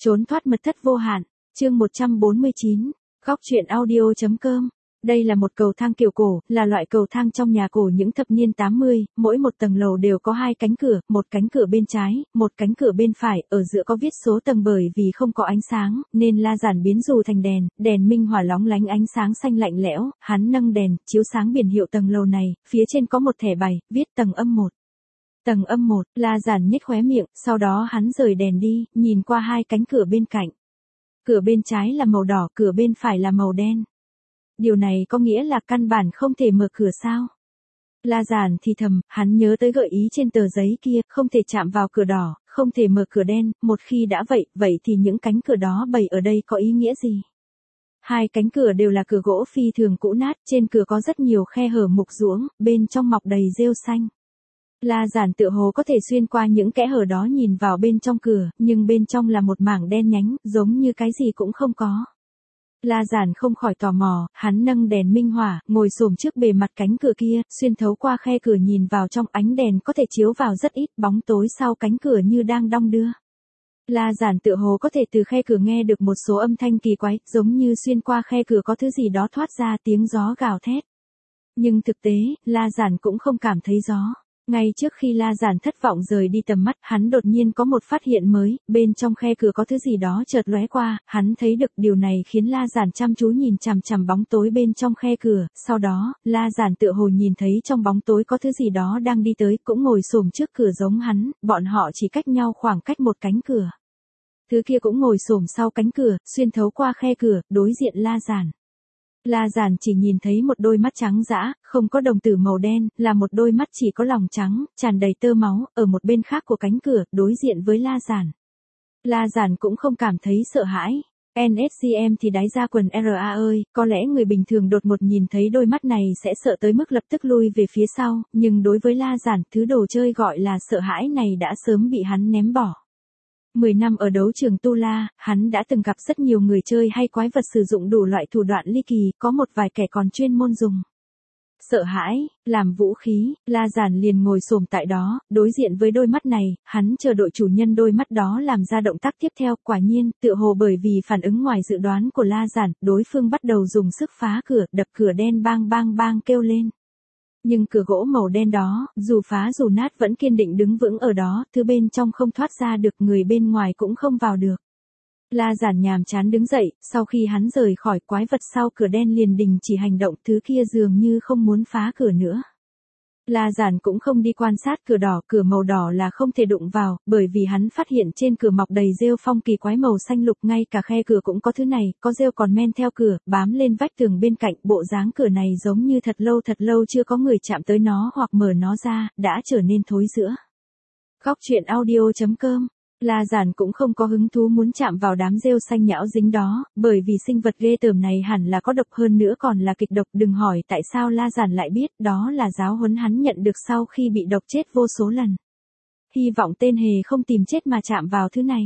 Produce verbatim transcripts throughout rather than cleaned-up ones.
Trốn thoát mật thất vô hạn, chương một trăm bốn mươi chín, góc truyện audio.com. Đây là một cầu thang kiểu cổ, là loại cầu thang trong nhà cổ những thập niên tám mươi, mỗi một tầng lầu đều có hai cánh cửa, một cánh cửa bên trái, một cánh cửa bên phải, ở giữa có viết số tầng bởi vì không có ánh sáng, nên La Giản biến dù thành đèn, đèn minh hỏa lóng lánh ánh sáng xanh lạnh lẽo, hắn nâng đèn, chiếu sáng biển hiệu tầng lầu này, phía trên có một thẻ bài, viết tầng âm một. Tầng âm một, La Giản nhếch khóe miệng, sau đó hắn rời đèn đi, nhìn qua hai cánh cửa bên cạnh. Cửa bên trái là màu đỏ, cửa bên phải là màu đen. Điều này có nghĩa là căn bản không thể mở cửa sao? La Giản thì thầm, hắn nhớ tới gợi ý trên tờ giấy kia, không thể chạm vào cửa đỏ, không thể mở cửa đen, một khi đã vậy, vậy thì những cánh cửa đó bày ở đây có ý nghĩa gì? Hai cánh cửa đều là cửa gỗ phi thường cũ nát, trên cửa có rất nhiều khe hở mục ruỗng, bên trong mọc đầy rêu xanh. La Giản tựa hồ có thể xuyên qua những kẽ hở đó nhìn vào bên trong cửa, nhưng bên trong là một mảng đen nhánh, giống như cái gì cũng không có. La Giản không khỏi tò mò, hắn nâng đèn minh hỏa, ngồi xổm trước bề mặt cánh cửa kia, xuyên thấu qua khe cửa nhìn vào trong, ánh đèn có thể chiếu vào rất ít, bóng tối sau cánh cửa như đang đong đưa. La Giản tựa hồ có thể từ khe cửa nghe được một số âm thanh kỳ quái, giống như xuyên qua khe cửa có thứ gì đó thoát ra, tiếng gió gào thét. Nhưng thực tế, La Giản cũng không cảm thấy gió. Ngay trước khi La Giản thất vọng rời đi tầm mắt, hắn đột nhiên có một phát hiện mới, bên trong khe cửa có thứ gì đó chợt lóe qua, hắn thấy được điều này khiến La Giản chăm chú nhìn chằm chằm bóng tối bên trong khe cửa, sau đó, La Giản tựa hồ nhìn thấy trong bóng tối có thứ gì đó đang đi tới, cũng ngồi xổm trước cửa giống hắn, bọn họ chỉ cách nhau khoảng cách một cánh cửa. Thứ kia cũng ngồi xổm sau cánh cửa, xuyên thấu qua khe cửa, đối diện La Giản. La Giản chỉ nhìn thấy một đôi mắt trắng dã, không có đồng tử màu đen, là một đôi mắt chỉ có lòng trắng, tràn đầy tơ máu, ở một bên khác của cánh cửa, đối diện với La Giản. La Giản cũng không cảm thấy sợ hãi. en ét giê em thì đái ra quần rờ a ơi, có lẽ người bình thường đột ngột nhìn thấy đôi mắt này sẽ sợ tới mức lập tức lui về phía sau, nhưng đối với La Giản, thứ đồ chơi gọi là sợ hãi này đã sớm bị hắn ném bỏ. Mười năm ở đấu trường Tu La, hắn đã từng gặp rất nhiều người chơi hay quái vật sử dụng đủ loại thủ đoạn ly kỳ, có một vài kẻ còn chuyên môn dùng sợ hãi làm vũ khí. La Giản liền ngồi xổm tại đó, đối diện với đôi mắt này, hắn chờ đợi chủ nhân đôi mắt đó làm ra động tác tiếp theo, quả nhiên, tựa hồ bởi vì phản ứng ngoài dự đoán của La Giản, đối phương bắt đầu dùng sức phá cửa, đập cửa đen bang bang bang kêu lên. Nhưng cửa gỗ màu đen đó, dù phá dù nát vẫn kiên định đứng vững ở đó, thứ bên trong không thoát ra được, người bên ngoài cũng không vào được. La Giản nhàm chán đứng dậy, sau khi hắn rời khỏi, quái vật sau cửa đen liền đình chỉ hành động, thứ kia dường như không muốn phá cửa nữa. La Giản cũng không đi quan sát cửa đỏ, cửa màu đỏ là không thể đụng vào, bởi vì hắn phát hiện trên cửa mọc đầy rêu phong kỳ quái màu xanh lục, ngay cả khe cửa cũng có thứ này, có rêu còn men theo cửa, bám lên vách tường bên cạnh, bộ dáng cửa này giống như thật lâu thật lâu chưa có người chạm tới nó hoặc mở nó ra, đã trở nên thối rữa. Góc truyện audio.com. La Giản cũng không có hứng thú muốn chạm vào đám rêu xanh nhão dính đó, bởi vì sinh vật ghê tởm này hẳn là có độc, hơn nữa còn là kịch độc, đừng hỏi tại sao La Giản lại biết, đó là giáo huấn hắn nhận được sau khi bị độc chết vô số lần. Hy vọng tên hề không tìm chết mà chạm vào thứ này.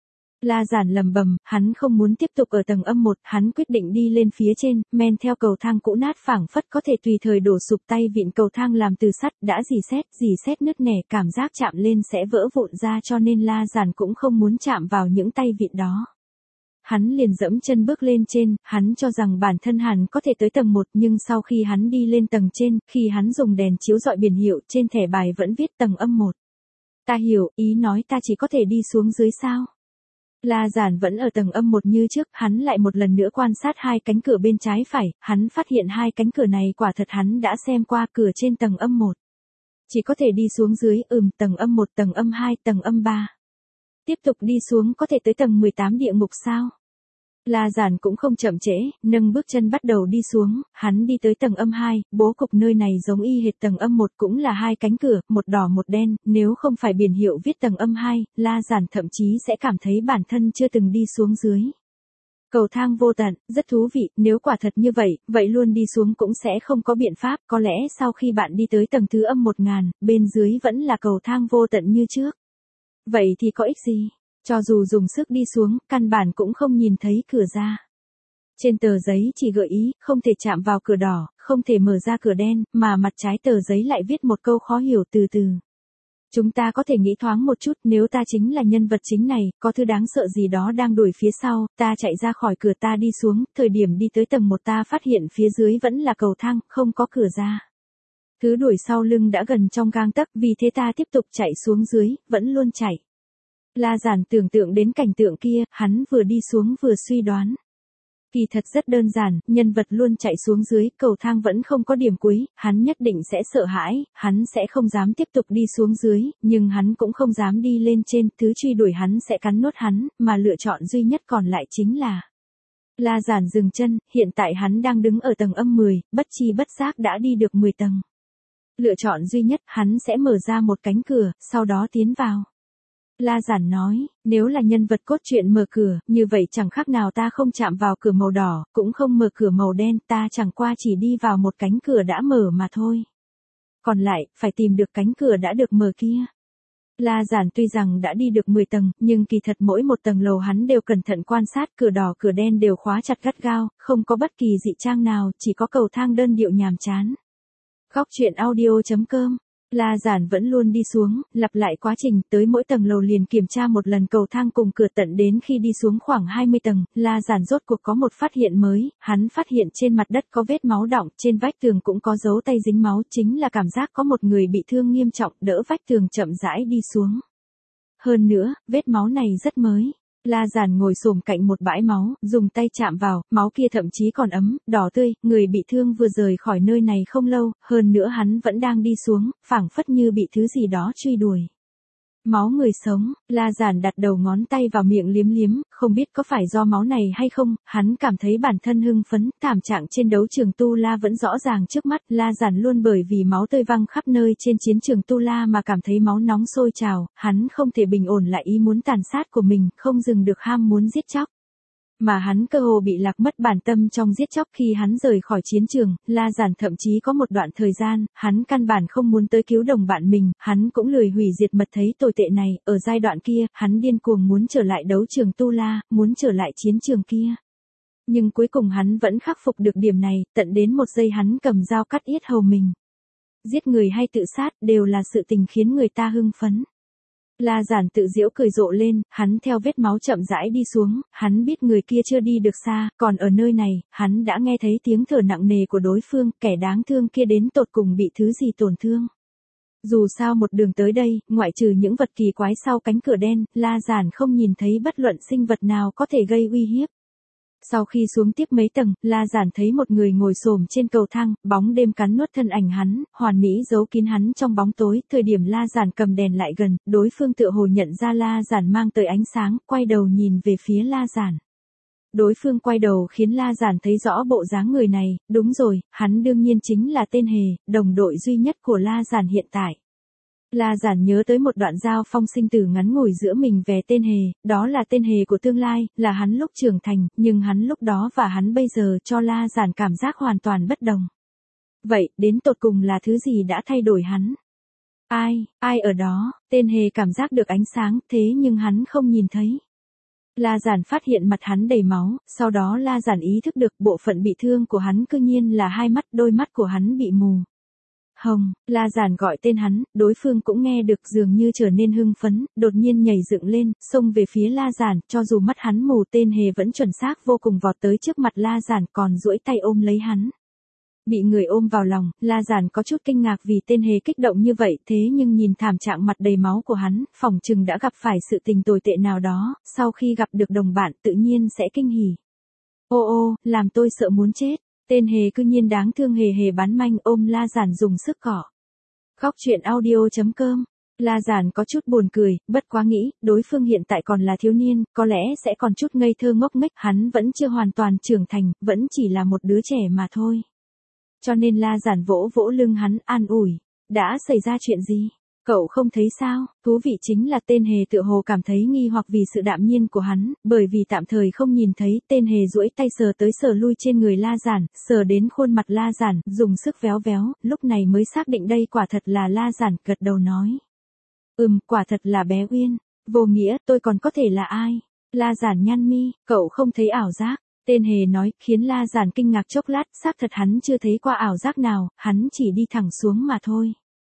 La Giản lầm bầm, hắn không muốn tiếp tục ở tầng âm một, hắn quyết định đi lên phía trên, men theo cầu thang cũ nát phảng phất có thể tùy thời đổ sụp, tay vịn cầu thang làm từ sắt, đã rỉ sét, rỉ sét nứt nẻ, cảm giác chạm lên sẽ vỡ vụn ra, cho nên La Giản cũng không muốn chạm vào những tay vịn đó. Hắn liền dẫm chân bước lên trên, hắn cho rằng bản thân hắn có thể tới tầng một, nhưng sau khi hắn đi lên tầng trên, khi hắn dùng đèn chiếu rọi biển hiệu, trên thẻ bài vẫn viết tầng âm một. Ta hiểu, ý nói ta chỉ có thể đi xuống dưới sao? La Giản vẫn ở tầng âm một như trước, hắn lại một lần nữa quan sát hai cánh cửa bên trái phải, hắn phát hiện hai cánh cửa này quả thật hắn đã xem qua, cửa trên tầng âm một. Chỉ có thể đi xuống dưới, ừm, tầng âm một, tầng âm hai, tầng âm ba. Tiếp tục đi xuống có thể tới tầng mười tám địa ngục sao? La Giản cũng không chậm trễ, nâng bước chân bắt đầu đi xuống, hắn đi tới tầng âm hai, bố cục nơi này giống y hệt tầng âm một, cũng là hai cánh cửa, một đỏ một đen, nếu không phải biển hiệu viết tầng âm hai, La Giản thậm chí sẽ cảm thấy bản thân chưa từng đi xuống dưới. Cầu thang vô tận, rất thú vị, nếu quả thật như vậy, vậy luôn đi xuống cũng sẽ không có biện pháp, có lẽ sau khi bạn đi tới tầng thứ âm một ngàn, bên dưới vẫn là cầu thang vô tận như trước. Vậy thì có ích gì? Cho dù dùng sức đi xuống, căn bản cũng không nhìn thấy cửa ra. Trên tờ giấy chỉ gợi ý, không thể chạm vào cửa đỏ, không thể mở ra cửa đen, mà mặt trái tờ giấy lại viết một câu khó hiểu từ từ. Chúng ta có thể nghĩ thoáng một chút, nếu ta chính là nhân vật chính này, có thứ đáng sợ gì đó đang đuổi phía sau, ta chạy ra khỏi cửa ta đi xuống, thời điểm đi tới tầng một ta phát hiện phía dưới vẫn là cầu thang, không có cửa ra. Thứ đuổi sau lưng đã gần trong gang tấc, vì thế ta tiếp tục chạy xuống dưới, vẫn luôn chạy. La Giản tưởng tượng đến cảnh tượng kia, hắn vừa đi xuống vừa suy đoán. Kỳ thật rất đơn giản, nhân vật luôn chạy xuống dưới, cầu thang vẫn không có điểm cuối, hắn nhất định sẽ sợ hãi, hắn sẽ không dám tiếp tục đi xuống dưới, nhưng hắn cũng không dám đi lên trên, thứ truy đuổi hắn sẽ cắn nuốt hắn, mà lựa chọn duy nhất còn lại chính là... La Giản dừng chân, hiện tại hắn đang đứng ở tầng âm mười, bất chi bất giác đã đi được mười tầng. Lựa chọn duy nhất, hắn sẽ mở ra một cánh cửa, sau đó tiến vào. La Giản nói, nếu là nhân vật cốt truyện mở cửa, như vậy chẳng khác nào ta không chạm vào cửa màu đỏ, cũng không mở cửa màu đen, ta chẳng qua chỉ đi vào một cánh cửa đã mở mà thôi. Còn lại, phải tìm được cánh cửa đã được mở kia. La Giản tuy rằng đã đi được mười tầng, nhưng kỳ thật mỗi một tầng lầu hắn đều cẩn thận quan sát, cửa đỏ cửa đen đều khóa chặt gắt gao, không có bất kỳ dị trang nào, chỉ có cầu thang đơn điệu nhàm chán. Góc truyện audio chấm com. La Giản vẫn luôn đi xuống, lặp lại quá trình, tới mỗi tầng lầu liền kiểm tra một lần cầu thang cùng cửa, tận đến khi đi xuống khoảng hai mươi tầng, La Giản rốt cuộc có một phát hiện mới, hắn phát hiện trên mặt đất có vết máu đọng, trên vách tường cũng có dấu tay dính máu, chính là cảm giác có một người bị thương nghiêm trọng, đỡ vách tường chậm rãi đi xuống. Hơn nữa, vết máu này rất mới. La Giản ngồi xổm cạnh một bãi máu, dùng tay chạm vào, máu kia thậm chí còn ấm, đỏ tươi, người bị thương vừa rời khỏi nơi này không lâu, hơn nữa hắn vẫn đang đi xuống, phảng phất như bị thứ gì đó truy đuổi. Máu người sống, La Giản đặt đầu ngón tay vào miệng liếm liếm, không biết có phải do máu này hay không, hắn cảm thấy bản thân hưng phấn, thảm trạng trên đấu trường Tu La vẫn rõ ràng trước mắt, La Giản luôn bởi vì máu tươi văng khắp nơi trên chiến trường Tu La mà cảm thấy máu nóng sôi trào, hắn không thể bình ổn lại ý muốn tàn sát của mình, không dừng được ham muốn giết chóc. Mà hắn cơ hồ bị lạc mất bản tâm trong giết chóc khi hắn rời khỏi chiến trường, La Giản thậm chí có một đoạn thời gian, hắn căn bản không muốn tới cứu đồng bạn mình, hắn cũng lười hủy diệt mật thấy tồi tệ này, ở giai đoạn kia, hắn điên cuồng muốn trở lại đấu trường Tu La, muốn trở lại chiến trường kia. Nhưng cuối cùng hắn vẫn khắc phục được điểm này, tận đến một giây hắn cầm dao cắt yết hầu mình. Giết người hay tự sát, đều là sự tình khiến người ta hưng phấn. La Giản tự giễu cười rộ lên, hắn theo vết máu chậm rãi đi xuống, hắn biết người kia chưa đi được xa, còn ở nơi này, hắn đã nghe thấy tiếng thở nặng nề của đối phương, kẻ đáng thương kia đến tột cùng bị thứ gì tổn thương. Dù sao một đường tới đây, ngoại trừ những vật kỳ quái sau cánh cửa đen, La Giản không nhìn thấy bất luận sinh vật nào có thể gây uy hiếp. Sau khi xuống tiếp mấy tầng, La Giản thấy một người ngồi xổm trên cầu thang, bóng đêm cắn nuốt thân ảnh hắn, hoàn mỹ giấu kín hắn trong bóng tối, thời điểm La Giản cầm đèn lại gần, đối phương tựa hồ nhận ra La Giản mang tới ánh sáng, quay đầu nhìn về phía La Giản. Đối phương quay đầu khiến La Giản thấy rõ bộ dáng người này, đúng rồi, hắn đương nhiên chính là tên Hề, đồng đội duy nhất của La Giản hiện tại. La Giản nhớ tới một đoạn giao phong sinh tử ngắn ngủi giữa mình về tên Hề, đó là tên Hề của tương lai, là hắn lúc trưởng thành, nhưng hắn lúc đó và hắn bây giờ cho La Giản cảm giác hoàn toàn bất đồng. Vậy, đến tột cùng là thứ gì đã thay đổi hắn? Ai, ai ở đó? Tên Hề cảm giác được ánh sáng, thế nhưng hắn không nhìn thấy. La Giản phát hiện mặt hắn đầy máu, sau đó La Giản ý thức được bộ phận bị thương của hắn cư nhiên là hai mắt, đôi mắt của hắn bị mù. Hồng, La Giản gọi tên hắn, đối phương cũng nghe được, dường như trở nên hưng phấn, đột nhiên nhảy dựng lên, xông về phía La Giản, cho dù mắt hắn mù, tên Hề vẫn chuẩn xác vô cùng vọt tới trước mặt La Giản, còn duỗi tay ôm lấy hắn. Bị người ôm vào lòng, La Giản có chút kinh ngạc vì tên Hề kích động như vậy, thế nhưng nhìn thảm trạng mặt đầy máu của hắn, phỏng chừng đã gặp phải sự tình tồi tệ nào đó, sau khi gặp được đồng bạn tự nhiên sẽ kinh hỉ. Ô ô, làm tôi sợ muốn chết. Tên Hề cư nhiên đáng thương hề hề bán manh, ôm La Giản dùng sức cọ. Góc truyện audio chấm com. La Giản có chút buồn cười, bất quá nghĩ, đối phương hiện tại còn là thiếu niên, có lẽ sẽ còn chút ngây thơ ngốc nghếch, hắn vẫn chưa hoàn toàn trưởng thành, vẫn chỉ là một đứa trẻ mà thôi. Cho nên La Giản vỗ vỗ lưng hắn, an ủi. Đã xảy ra chuyện gì? Cậu không thấy sao? Thú vị chính là tên Hề tựa hồ cảm thấy nghi hoặc vì sự đạm nhiên của hắn, bởi vì tạm thời không nhìn thấy, tên Hề duỗi tay sờ tới sờ lui trên người La Giản, sờ đến khuôn mặt La Giản, dùng sức véo véo, lúc này mới xác định đây quả thật là La Giản, gật đầu nói. Ừm, quả thật là bé Uyên. Vô nghĩa, tôi còn có thể là ai? La Giản nhăn mi, cậu không thấy ảo giác. Tên Hề nói, khiến La Giản kinh ngạc chốc lát, xác thật hắn chưa thấy qua ảo giác nào, hắn chỉ đi thẳng xuống mà thôi.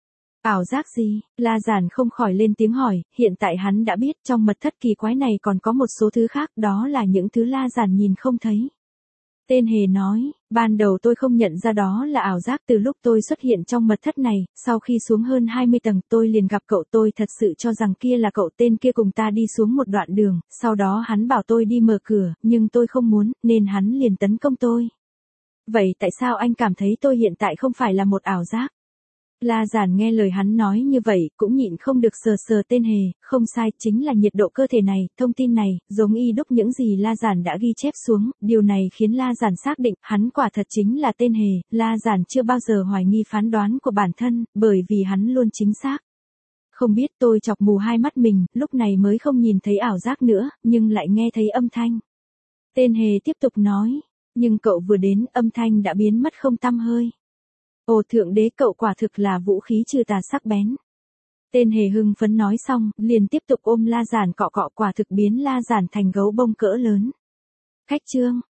Ảo giác gì? La Giản không khỏi lên tiếng hỏi, hiện tại hắn đã biết trong mật thất kỳ quái này còn có một số thứ khác, đó là những thứ La Giản nhìn không thấy. Tên hề nói, ban đầu tôi không nhận ra đó là ảo giác từ lúc tôi xuất hiện trong mật thất này, sau khi xuống hơn hai mươi tầng tôi liền gặp cậu, tôi thật sự cho rằng kia là cậu, tên kia cùng ta đi xuống một đoạn đường, sau đó hắn bảo tôi đi mở cửa, nhưng tôi không muốn, nên hắn liền tấn công tôi. Vậy tại sao anh cảm thấy tôi hiện tại không phải là một ảo giác? La Giản nghe lời hắn nói như vậy, cũng nhịn không được sờ sờ tên hề, không sai, chính là nhiệt độ cơ thể này, thông tin này, giống y đúc những gì La Giản đã ghi chép xuống, điều này khiến La Giản xác định, hắn quả thật chính là tên hề, La Giản chưa bao giờ hoài nghi phán đoán của bản thân, bởi vì hắn luôn chính xác. Không biết tôi chọc mù hai mắt mình, lúc này mới không nhìn thấy ảo giác nữa, nhưng lại nghe thấy âm thanh. Tên hề tiếp tục nói, nhưng cậu vừa đến, âm thanh đã biến mất không tăm hơi. Ồ thượng đế, cậu quả thực là vũ khí trừ tà sắc bén. Tên hề hưng phấn nói xong, liền tiếp tục ôm La Giản cọ cọ, quả thực biến La Giản thành gấu bông cỡ lớn. Khách chương.